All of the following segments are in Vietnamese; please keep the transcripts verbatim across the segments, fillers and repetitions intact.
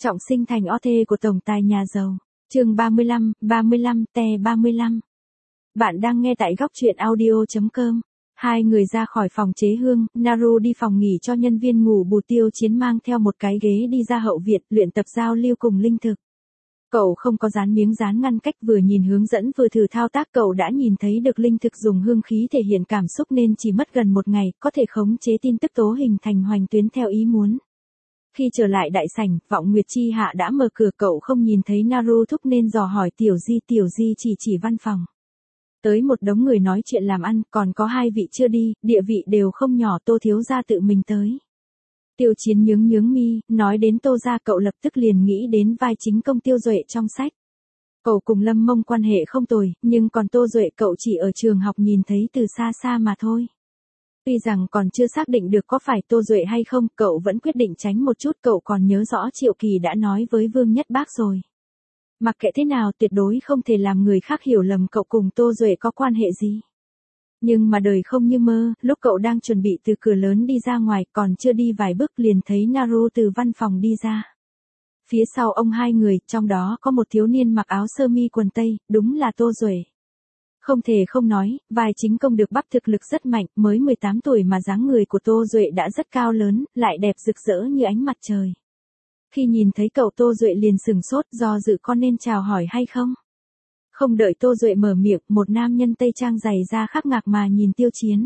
Trọng sinh thành o tê của tổng tài nhà giàu. Chương ba mươi lăm, ba mươi lăm, T ba mươi lăm. Bạn đang nghe tại góc truyện audio chấm com. Hai người ra khỏi phòng chế hương, Naru đi phòng nghỉ cho nhân viên ngủ bù. Tiêu Chiến mang theo một cái ghế đi ra hậu viện, luyện tập giao lưu cùng linh thực. Cậu không có dán miếng dán ngăn cách, vừa nhìn hướng dẫn vừa thử thao tác cậu đã nhìn thấy được linh thực dùng hương khí thể hiện cảm xúc nên chỉ mất gần một ngày, có thể khống chế tin tức tố hình thành hoành tuyến theo ý muốn. Khi trở lại đại sảnh, Vọng Nguyệt Chi Hạ đã mở cửa, cậu không nhìn thấy Naru thúc nên dò hỏi Tiểu Di. Tiểu Di chỉ chỉ văn phòng. Tới một đống người nói chuyện làm ăn, còn có hai vị chưa đi, địa vị đều không nhỏ. Tô thiếu gia tự mình tới. Tiêu Chiến nhướng nhướng mi, nói đến Tô gia cậu lập tức liền nghĩ đến vai chính công Tiêu Duệ trong sách. Cậu cùng Lâm Mông quan hệ không tồi, nhưng còn Tô Duệ cậu chỉ ở trường học nhìn thấy từ xa xa mà thôi. Tuy rằng còn chưa xác định được có phải Tô Duệ hay không, cậu vẫn quyết định tránh một chút. Cậu còn nhớ rõ Triệu Kỳ đã nói với Vương Nhất Bác rồi. Mặc kệ thế nào tuyệt đối không thể làm người khác hiểu lầm cậu cùng Tô Duệ có quan hệ gì. Nhưng mà đời không như mơ, lúc cậu đang chuẩn bị từ cửa lớn đi ra ngoài, còn chưa đi vài bước liền thấy Naru từ văn phòng đi ra. Phía sau ông hai người, trong đó có một thiếu niên mặc áo sơ mi quần tây, đúng là Tô Duệ. Không thể không nói, vai chính công được bắp thực lực rất mạnh, mới mười tám tuổi mà dáng người của Tô Duệ đã rất cao lớn, lại đẹp rực rỡ như ánh mặt trời. Khi nhìn thấy cậu, Tô Duệ liền sừng sốt, do dự có nên chào hỏi hay không. Không đợi Tô Duệ mở miệng, một nam nhân tây trang dày da khắc ngạc mà nhìn Tiêu Chiến.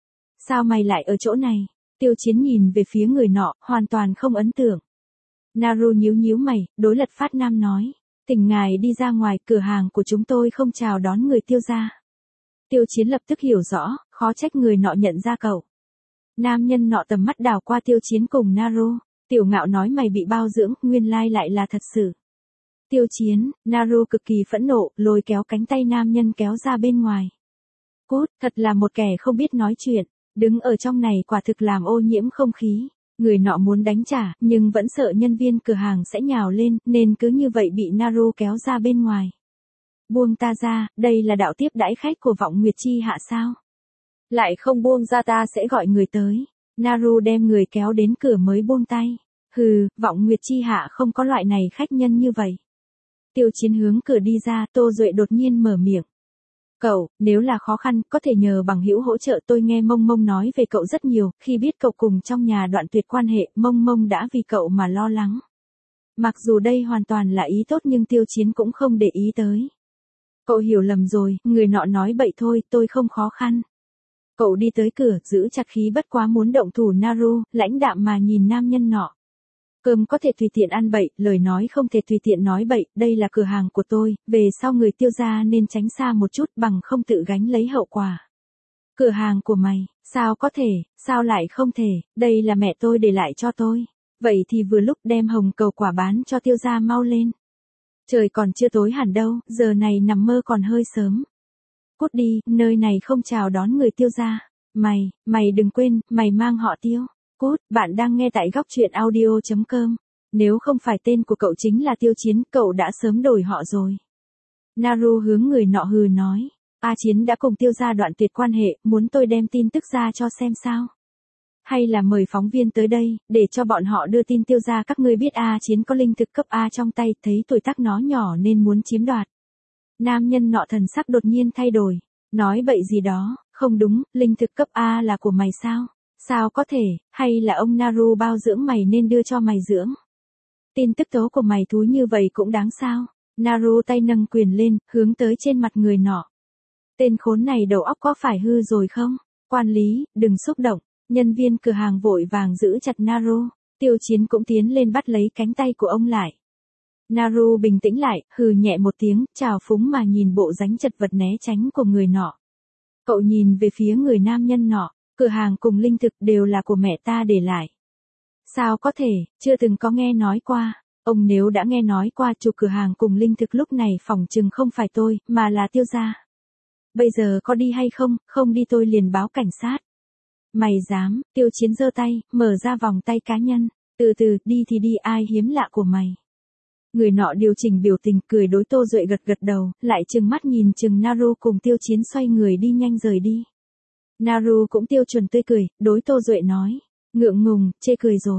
Sao mày lại ở chỗ này? Tiêu Chiến nhìn về phía người nọ, hoàn toàn không ấn tượng. Naru nhíu nhíu mày, đối Lật Phát Nam nói. Thỉnh ngài đi ra ngoài, cửa hàng của chúng tôi không chào đón người Tiêu gia. Tiêu Chiến lập tức hiểu rõ, khó trách người nọ nhận ra cậu. Nam nhân nọ tầm mắt đảo qua Tiêu Chiến cùng Naru. Tiểu Ngạo nói mày bị bao dưỡng, nguyên lai lại là thật sự. Tiêu Chiến, Naru cực kỳ phẫn nộ, lôi kéo cánh tay nam nhân kéo ra bên ngoài. Cút, thật là một kẻ không biết nói chuyện, đứng ở trong này quả thực làm ô nhiễm không khí. Người nọ muốn đánh trả, nhưng vẫn sợ nhân viên cửa hàng sẽ nhào lên, nên cứ như vậy bị Naru kéo ra bên ngoài. Buông ta ra, đây là đạo tiếp đãi khách của Vọng Nguyệt Chi Hạ sao? Lại không buông ra ta sẽ gọi người tới. Naru đem người kéo đến cửa mới buông tay. Hừ, Vọng Nguyệt Chi Hạ không có loại này khách nhân như vậy. Tiêu Chiến hướng cửa đi ra, Tô Duệ đột nhiên mở miệng. Cậu, nếu là khó khăn, có thể nhờ bằng hữu hỗ trợ. Tôi nghe Mông Mông nói về cậu rất nhiều, khi biết cậu cùng trong nhà đoạn tuyệt quan hệ, Mông Mông đã vì cậu mà lo lắng. Mặc dù đây hoàn toàn là ý tốt nhưng Tiêu Chiến cũng không để ý tới. Cậu hiểu lầm rồi, người nọ nói bậy thôi, tôi không khó khăn. Cậu đi tới cửa, giữ chặt khí bất quá muốn động thủ. Naru, lãnh đạm mà nhìn nam nhân nọ. Cơm có thể tùy tiện ăn bậy, lời nói không thể tùy tiện nói bậy, đây là cửa hàng của tôi, về sau người Tiêu gia nên tránh xa một chút bằng không tự gánh lấy hậu quả. Cửa hàng của mày, sao có thể, sao lại không thể, đây là mẹ tôi để lại cho tôi. Vậy thì vừa lúc đem hồng cầu quả bán cho Tiêu gia mau lên. Trời còn chưa tối hẳn đâu, giờ này nằm mơ còn hơi sớm. Cút đi, nơi này không chào đón người Tiêu gia. Mày, mày đừng quên, mày mang họ Tiêu. Cút, bạn đang nghe tại góc truyện audio chấm com. Nếu không phải tên của cậu chính là Tiêu Chiến, cậu đã sớm đổi họ rồi. Naru hướng người nọ hừ nói. A Chiến đã cùng Tiêu gia đoạn tuyệt quan hệ, muốn tôi đem tin tức ra cho xem sao? Hay là mời phóng viên tới đây, để cho bọn họ đưa tin Tiêu gia các ngươi biết A Chiến có linh thực cấp A trong tay, thấy tuổi tác nó nhỏ nên muốn chiếm đoạt. Nam nhân nọ thần sắc đột nhiên thay đổi. Nói bậy gì đó, không đúng, linh thực cấp A là của mày sao? Sao có thể, hay là ông Naru bao dưỡng mày nên đưa cho mày dưỡng? Tin tức tố của mày thúi như vậy cũng đáng sao? Naru tay nâng quyền lên, hướng tới trên mặt người nọ. Tên khốn này đầu óc có phải hư rồi không? Quản lý, đừng xúc động. Nhân viên cửa hàng vội vàng giữ chặt Naru. Tiêu Chiến cũng tiến lên bắt lấy cánh tay của ông lại. Naru bình tĩnh lại, hừ nhẹ một tiếng, trào phúng mà nhìn bộ dáng chật vật né tránh của người nọ. Cậu nhìn về phía người nam nhân nọ. Cửa hàng cùng linh thực đều là của mẹ ta để lại. Sao có thể, chưa từng có nghe nói qua. Ông nếu đã nghe nói qua chủ cửa hàng cùng linh thực lúc này phỏng chừng không phải tôi, mà là Tiêu gia. Bây giờ có đi hay không, không đi tôi liền báo cảnh sát. Mày dám, Tiêu Chiến giơ tay, mở ra vòng tay cá nhân. Từ từ, đi thì đi, ai hiếm lạ của mày. Người nọ điều chỉnh biểu tình, cười đối Tô Duệ gật gật đầu, lại trừng mắt nhìn chừng Naru cùng Tiêu Chiến xoay người đi nhanh rời đi. Naru cũng tiêu chuẩn tươi cười, đối Tô Duệ nói. Ngượng ngùng, chê cười rồi.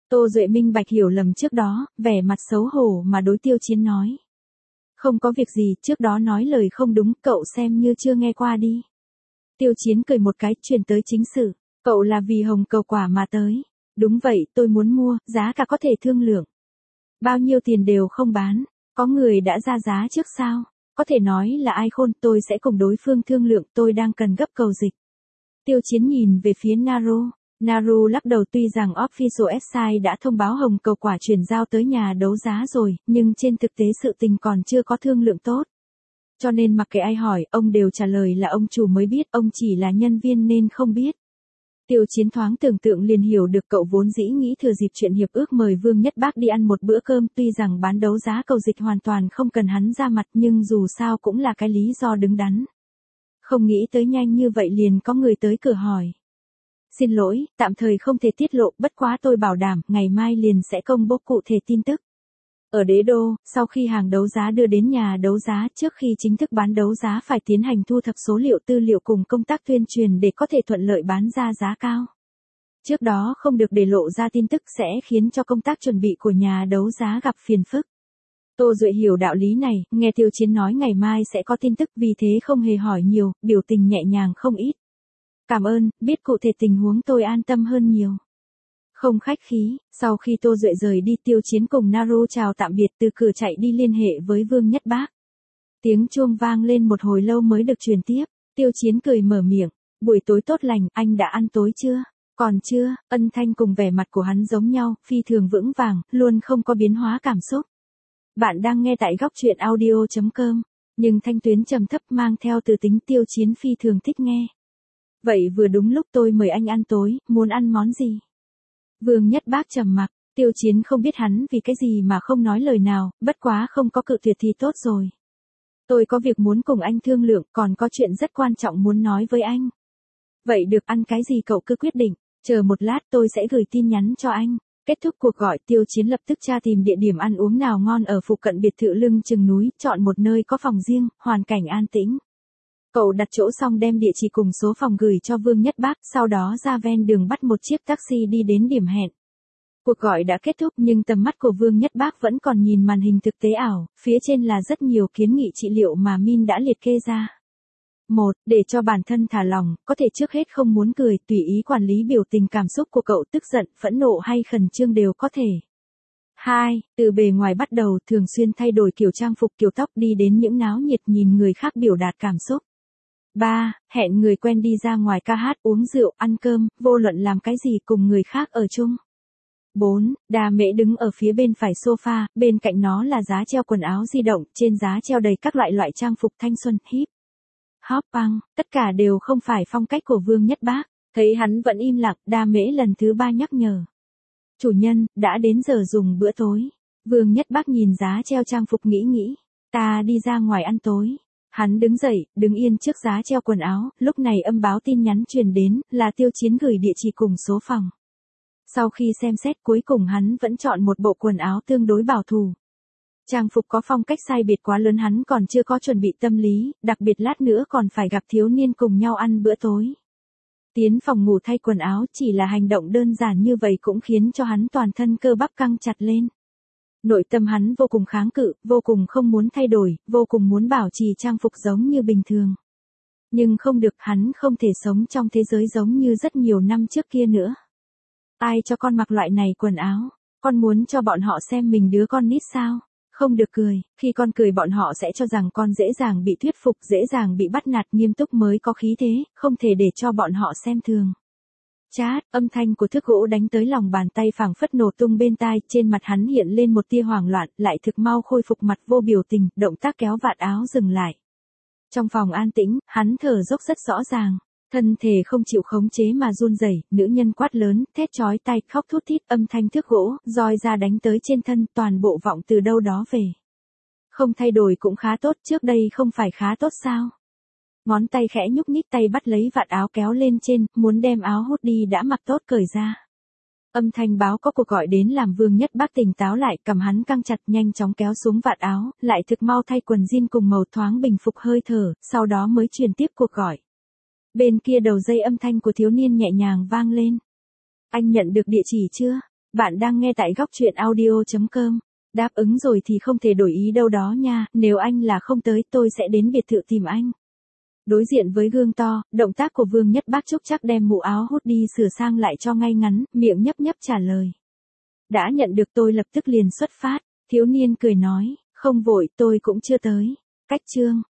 Tô Duệ minh bạch hiểu lầm trước đó, vẻ mặt xấu hổ mà đối Tiêu Chiến nói. Không có việc gì, trước đó nói lời không đúng, cậu xem như chưa nghe qua đi. Tiêu Chiến cười một cái, chuyển tới chính sự. Cậu là vì hồng cầu quả mà tới. Đúng vậy, tôi muốn mua, giá cả có thể thương lượng. Bao nhiêu tiền đều không bán, có người đã ra giá trước sao? Có thể nói là ai khôn, tôi sẽ cùng đối phương thương lượng, tôi đang cần gấp cầu dịch. Tiêu Chiến nhìn về phía Naru. Naru lắc đầu, tuy rằng Official website đã thông báo hồng cầu quả chuyển giao tới nhà đấu giá rồi, nhưng trên thực tế sự tình còn chưa có thương lượng tốt. Cho nên mặc kệ ai hỏi, ông đều trả lời là ông chủ mới biết, ông chỉ là nhân viên nên không biết. Tiêu Chiến thoáng tưởng tượng liền hiểu được cậu vốn dĩ nghĩ thừa dịp chuyện hiệp ước mời Vương Nhất Bác đi ăn một bữa cơm, tuy rằng bán đấu giá cầu dịch hoàn toàn không cần hắn ra mặt nhưng dù sao cũng là cái lý do đứng đắn. Không nghĩ tới nhanh như vậy liền có người tới cửa hỏi. Xin lỗi, tạm thời không thể tiết lộ, bất quá tôi bảo đảm, ngày mai liền sẽ công bố cụ thể tin tức. Ở đế đô, sau khi hàng đấu giá đưa đến nhà đấu giá, trước khi chính thức bán đấu giá phải tiến hành thu thập số liệu tư liệu cùng công tác tuyên truyền để có thể thuận lợi bán ra giá cao. Trước đó không được để lộ ra tin tức sẽ khiến cho công tác chuẩn bị của nhà đấu giá gặp phiền phức. Tô Duệ hiểu đạo lý này, nghe Tiêu Chiến nói ngày mai sẽ có tin tức vì thế không hề hỏi nhiều, biểu tình nhẹ nhàng không ít. Cảm ơn, biết cụ thể tình huống tôi an tâm hơn nhiều. Không khách khí, sau khi Tô Duệ rời đi Tiêu Chiến cùng Naru chào tạm biệt từ cửa chạy đi liên hệ với Vương Nhất Bác. Tiếng chuông vang lên một hồi lâu mới được truyền tiếp, Tiêu Chiến cười mở miệng, buổi tối tốt lành, anh đã ăn tối chưa? Còn chưa, âm thanh cùng vẻ mặt của hắn giống nhau, phi thường vững vàng, luôn không có biến hóa cảm xúc. Bạn đang nghe tại góc truyện audio chấm com, nhưng thanh tuyến trầm thấp mang theo từ tính Tiêu Chiến phi thường thích nghe. Vậy vừa đúng lúc tôi mời anh ăn tối, muốn ăn món gì? Vương Nhất Bác trầm mặc, Tiêu Chiến không biết hắn vì cái gì mà không nói lời nào, bất quá không có cự tuyệt thì tốt rồi. Tôi có việc muốn cùng anh thương lượng, còn có chuyện rất quan trọng muốn nói với anh. Vậy được, ăn cái gì cậu cứ quyết định, chờ một lát tôi sẽ gửi tin nhắn cho anh. Kết thúc cuộc gọi, Tiêu Chiến lập tức tra tìm địa điểm ăn uống nào ngon ở phụ cận biệt thự lưng chừng núi, chọn một nơi có phòng riêng, hoàn cảnh an tĩnh. Cậu đặt chỗ xong đem địa chỉ cùng số phòng gửi cho Vương Nhất Bác, sau đó ra ven đường bắt một chiếc taxi đi đến điểm hẹn. Cuộc gọi đã kết thúc nhưng tầm mắt của Vương Nhất Bác vẫn còn nhìn màn hình thực tế ảo, phía trên là rất nhiều kiến nghị trị liệu mà Min đã liệt kê ra. một. Để cho bản thân thả lỏng, có thể trước hết không muốn cười, tùy ý quản lý biểu tình cảm xúc của cậu, tức giận, phẫn nộ hay khẩn trương đều có thể. hai. Từ bề ngoài bắt đầu, thường xuyên thay đổi kiểu trang phục kiểu tóc đi đến những náo nhiệt nhìn người khác biểu đạt cảm xúc. ba. Hẹn người quen đi ra ngoài ca hát, uống rượu, ăn cơm, vô luận làm cái gì cùng người khác ở chung. bốn. Đà Mễ đứng ở phía bên phải sofa, bên cạnh nó là giá treo quần áo di động, trên giá treo đầy các loại loại trang phục thanh xuân, hip hop punk, tất cả đều không phải phong cách của Vương Nhất Bác. Thấy hắn vẫn im lặng, Đà Mễ lần thứ ba nhắc nhở. Chủ nhân, đã đến giờ dùng bữa tối. Vương Nhất Bác nhìn giá treo trang phục nghĩ nghĩ. Ta đi ra ngoài ăn tối. Hắn đứng dậy, đứng yên trước giá treo quần áo, lúc này âm báo tin nhắn truyền đến, là Tiêu Chiến gửi địa chỉ cùng số phòng. Sau khi xem xét cuối cùng hắn vẫn chọn một bộ quần áo tương đối bảo thủ. Trang phục có phong cách sai biệt quá lớn hắn còn chưa có chuẩn bị tâm lý, đặc biệt lát nữa còn phải gặp thiếu niên cùng nhau ăn bữa tối. Tiến phòng ngủ thay quần áo chỉ là hành động đơn giản như vậy cũng khiến cho hắn toàn thân cơ bắp căng chặt lên. Nội tâm hắn vô cùng kháng cự, vô cùng không muốn thay đổi, vô cùng muốn bảo trì trang phục giống như bình thường. Nhưng không được, hắn không thể sống trong thế giới giống như rất nhiều năm trước kia nữa. Ai cho con mặc loại này quần áo? Con muốn cho bọn họ xem mình đứa con nít sao? Không được cười, khi con cười bọn họ sẽ cho rằng con dễ dàng bị thuyết phục, dễ dàng bị bắt nạt, nghiêm túc mới có khí thế, không thể để cho bọn họ xem thường. Chát, âm thanh của thước gỗ đánh tới lòng bàn tay phảng phất nổ tung bên tai, trên mặt hắn hiện lên một tia hoảng loạn, lại thực mau khôi phục mặt vô biểu tình, động tác kéo vạt áo dừng lại. Trong phòng an tĩnh, hắn thở dốc rất rõ ràng, thân thể không chịu khống chế mà run rẩy, nữ nhân quát lớn, thét chói tai, khóc thút thít, âm thanh thước gỗ, roi ra đánh tới trên thân, toàn bộ vọng từ đâu đó về. Không thay đổi cũng khá tốt, trước đây không phải khá tốt sao? Ngón tay khẽ nhúc nhích tay bắt lấy vạt áo kéo lên trên, muốn đem áo hút đi đã mặc tốt cởi ra. Âm thanh báo có cuộc gọi đến làm Vương Nhất Bác tỉnh táo lại, cầm hắn căng chặt nhanh chóng kéo xuống vạt áo, lại thực mau thay quần jean cùng màu thoáng bình phục hơi thở, sau đó mới truyền tiếp cuộc gọi. Bên kia đầu dây âm thanh của thiếu niên nhẹ nhàng vang lên. Anh nhận được địa chỉ chưa? Bạn đang nghe tại góc chuyện audio chấm com. Đáp ứng rồi thì không thể đổi ý đâu đó nha, nếu anh là không tới tôi sẽ đến biệt thự tìm anh. Đối diện với gương to, động tác của Vương Nhất Bác Trúc chắc đem mũ áo hút đi sửa sang lại cho ngay ngắn, miệng nhấp nhấp trả lời. Đã nhận được tôi lập tức liền xuất phát, thiếu niên cười nói, không vội tôi cũng chưa tới. Cách chương